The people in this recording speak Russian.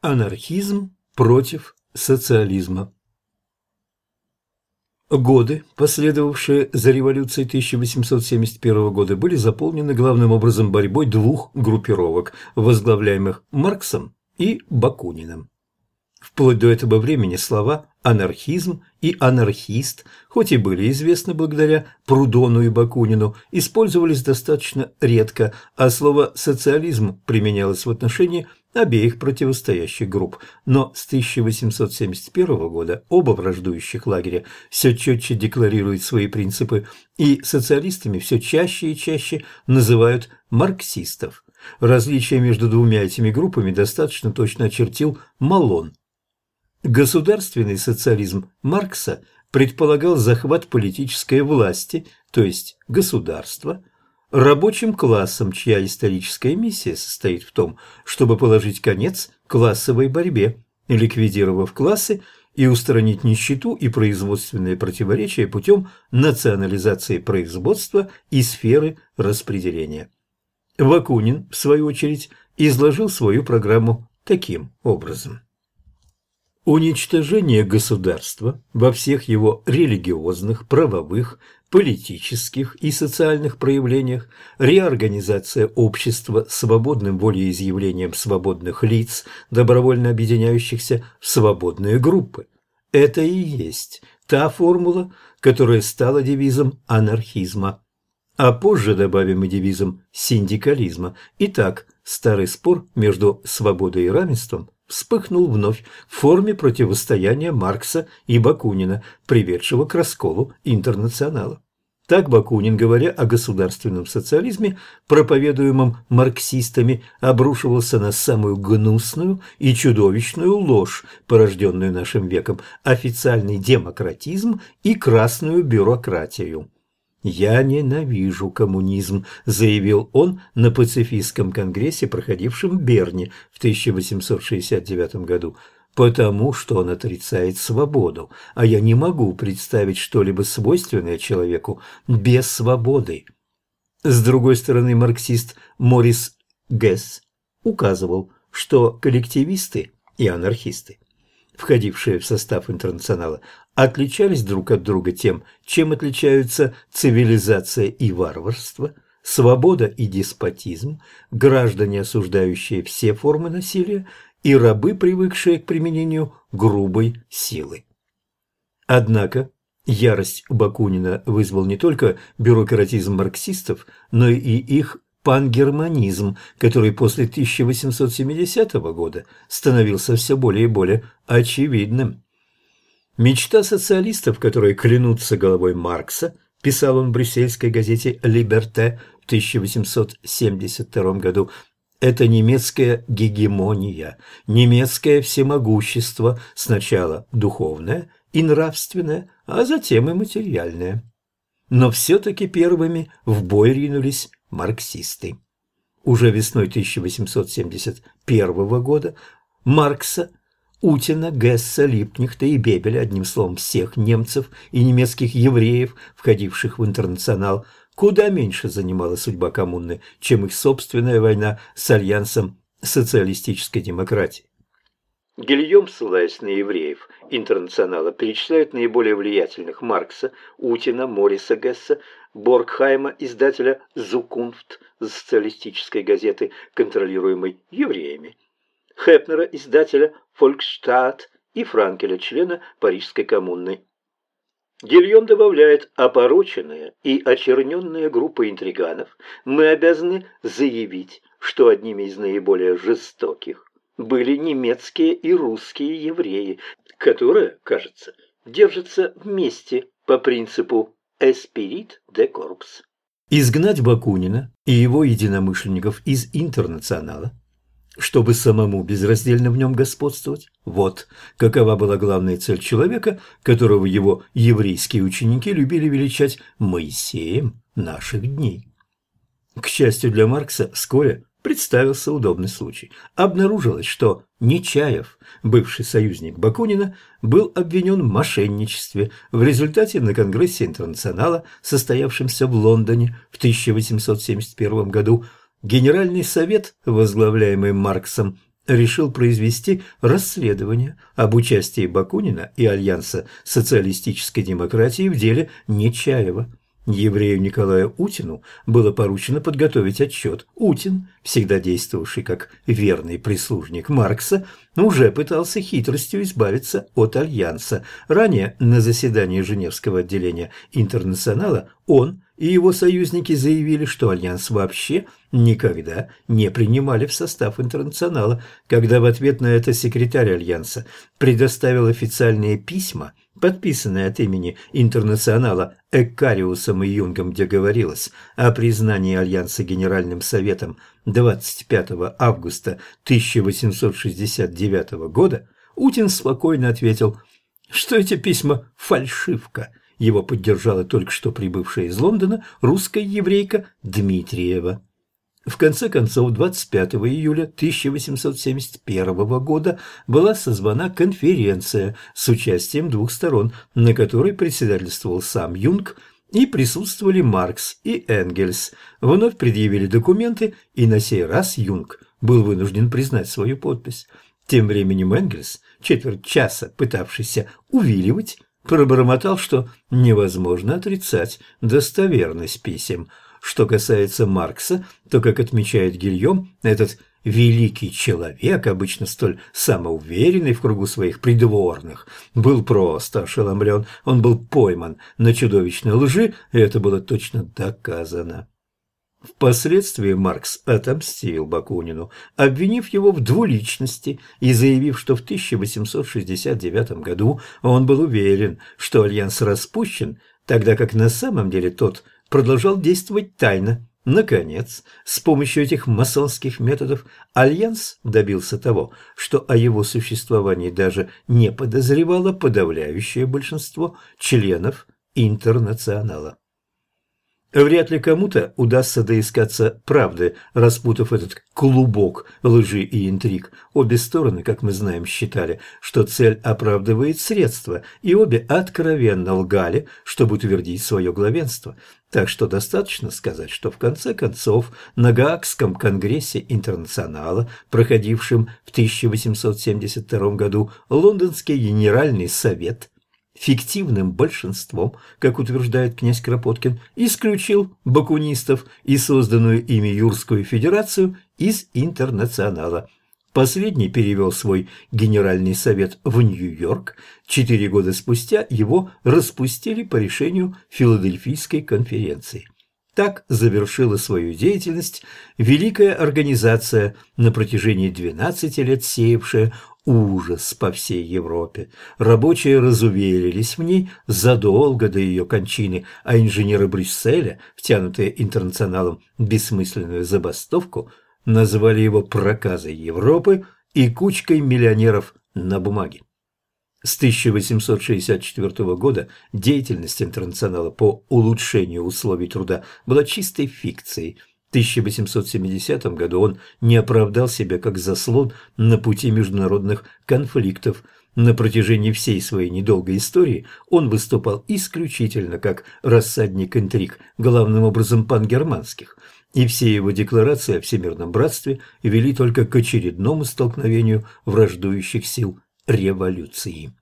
Анархизм против социализма. Годы, последовавшие за революцией 1871 года, были заполнены главным образом борьбой двух группировок, возглавляемых Марксом и Бакуниным. Вплоть до этого времени слова «анархизм» и «анархист», хоть и были известны благодаря Прудону и Бакунину, использовались достаточно редко, а слово «социализм» применялось в отношении обеих противостоящих групп. Но с 1871 года оба враждующих лагеря все четче декларируют свои принципы, и социалистами все чаще и чаще называют марксистов. Различие между двумя этими группами достаточно точно очертил Малон. Государственный социализм Маркса предполагал захват политической власти, то есть государства, рабочим классом, чья историческая миссия состоит в том, чтобы положить конец классовой борьбе, ликвидировав классы и устранить нищету и производственные противоречия путем национализации производства и сферы распределения. Бакунин, в свою очередь, изложил свою программу таким образом. Уничтожение государства во всех его религиозных, правовых, политических и социальных проявлениях, реорганизация общества свободным волеизъявлением свободных лиц, добровольно объединяющихся в свободные группы. Это и есть та формула, которая стала девизом анархизма. А позже добавим и девизом синдикализма. Итак, старый спор между свободой и равенством вспыхнул вновь в форме противостояния Маркса и Бакунина, приведшего к расколу интернационала. Так Бакунин, говоря о государственном социализме, проповедуемом марксистами, обрушивался на самую гнусную и чудовищную ложь, порожденную нашим веком, официальный демократизм и красную бюрократию. «Я ненавижу коммунизм», – заявил он на пацифистском конгрессе, проходившем в Берне в 1869 году, «потому что он отрицает свободу, а я не могу представить что-либо свойственное человеку без свободы». С другой стороны, марксист Морис Гесс указывал, что коллективисты и анархисты, входившие в состав интернационала, отличались друг от друга тем, чем отличаются цивилизация и варварство, свобода и деспотизм, граждане, осуждающие все формы насилия, и рабы, привыкшие к применению грубой силы. Однако ярость Бакунина вызвал не только бюрократизм марксистов, но и их пангерманизм, который после 1870 года становился все более и более очевидным. Мечта социалистов, которые клянутся головой Маркса, писал он в брюссельской газете «Либерте» в 1872 году, это немецкая гегемония, немецкое всемогущество, сначала духовное и нравственное, а затем и материальное. Но все-таки первыми в бой ринулись марксисты. Уже весной 1871 года Маркса, Утина, Гесса, Липкнехта и Бебеля, одним словом всех немцев и немецких евреев, входивших в интернационал, куда меньше занимала судьба коммуны, чем их собственная война с альянсом социалистической демократии. Гильем, ссылаясь на евреев интернационала, перечисляет наиболее влиятельных Маркса, Утина, Мориса Гесса, Боргхайма, издателя «Зукунфт» социалистической газеты, контролируемой евреями, Хепнера, издателя «Фольксштадт» и Франкеля, члена Парижской коммуны. Гильем добавляет: опороченная и очерненная группа интриганов, мы обязаны заявить, что одними из наиболее жестоких были немецкие и русские евреи, которые, кажется, держатся вместе по принципу «esprit de corps». Изгнать Бакунина и его единомышленников из интернационала, чтобы самому безраздельно в нем господствовать. Вот какова была главная цель человека, которого его еврейские ученики любили величать Моисеем наших дней. К счастью для Маркса, вскоре представился удобный случай. Обнаружилось, что Нечаев, бывший союзник Бакунина, был обвинен в мошенничестве. В результате на Конгрессе Интернационала, состоявшемся в Лондоне в 1871 году, Генеральный совет, возглавляемый Марксом, решил произвести расследование об участии Бакунина и Альянса социалистической демократии в деле Нечаева. Еврею Николаю Утину было поручено подготовить отчет. Утин, всегда действовавший как верный прислужник Маркса, уже пытался хитростью избавиться от Альянса. Ранее на заседании Женевского отделения Интернационала он и его союзники заявили, что Альянс вообще никогда не принимали в состав Интернационала. Когда в ответ на это секретарь Альянса предоставил официальные письма, подписанные от имени Интернационала Эккариусом и Юнгом, где говорилось о признании Альянса Генеральным Советом 25 августа 1869 года, Утин спокойно ответил, что эти письма – фальшивка. Его поддержала только что прибывшая из Лондона русская еврейка Дмитриева. В конце концов, 25 июля 1871 года была созвана конференция с участием двух сторон, на которой председательствовал сам Юнг, и присутствовали Маркс и Энгельс. Вновь предъявили документы, и на сей раз Юнг был вынужден признать свою подпись. Тем временем Энгельс, четверть часа пытавшийся увиливать, пробормотал, что невозможно отрицать достоверность писем. Что касается Маркса, то, как отмечает Гильем, этот великий человек, обычно столь самоуверенный в кругу своих придворных, был просто ошеломлен. Он был пойман на чудовищной лжи, и это было точно доказано. Впоследствии Маркс отомстил Бакунину, обвинив его в двуличности и заявив, что в 1869 году он был уверен, что Альянс распущен, тогда как на самом деле тот продолжал действовать тайно. Наконец, с помощью этих масонских методов Альянс добился того, что о его существовании даже не подозревало подавляющее большинство членов Интернационала. Вряд ли кому-то удастся доискаться правды, распутав этот клубок лжи и интриг. Обе стороны, как мы знаем, считали, что цель оправдывает средства, и обе откровенно лгали, чтобы утвердить свое главенство. Так что достаточно сказать, что в конце концов на Гаагском конгрессе Интернационала, проходившем в 1872 году, Лондонский Генеральный Совет фиктивным большинством, как утверждает князь Кропоткин, исключил бакунистов и созданную ими Юрскую федерацию из Интернационала. Последний перевел свой Генеральный совет в Нью-Йорк. 4 года спустя его распустили по решению Филадельфийской конференции. Так завершила свою деятельность великая организация, на протяжении 12 лет сеявшая ужас по всей Европе. Рабочие разуверились в ней задолго до ее кончины, а инженеры Брюсселя, втянутые Интернационалом в бессмысленную забастовку, назвали его проказой Европы и кучкой миллионеров на бумаге. С 1864 года деятельность Интернационала по улучшению условий труда была чистой фикцией. В 1870 году он не оправдал себя как заслон на пути международных конфликтов. На протяжении всей своей недолгой истории он выступал исключительно как рассадник интриг, главным образом пангерманских, и все его декларации о всемирном братстве вели только к очередному столкновению враждующих сил революции.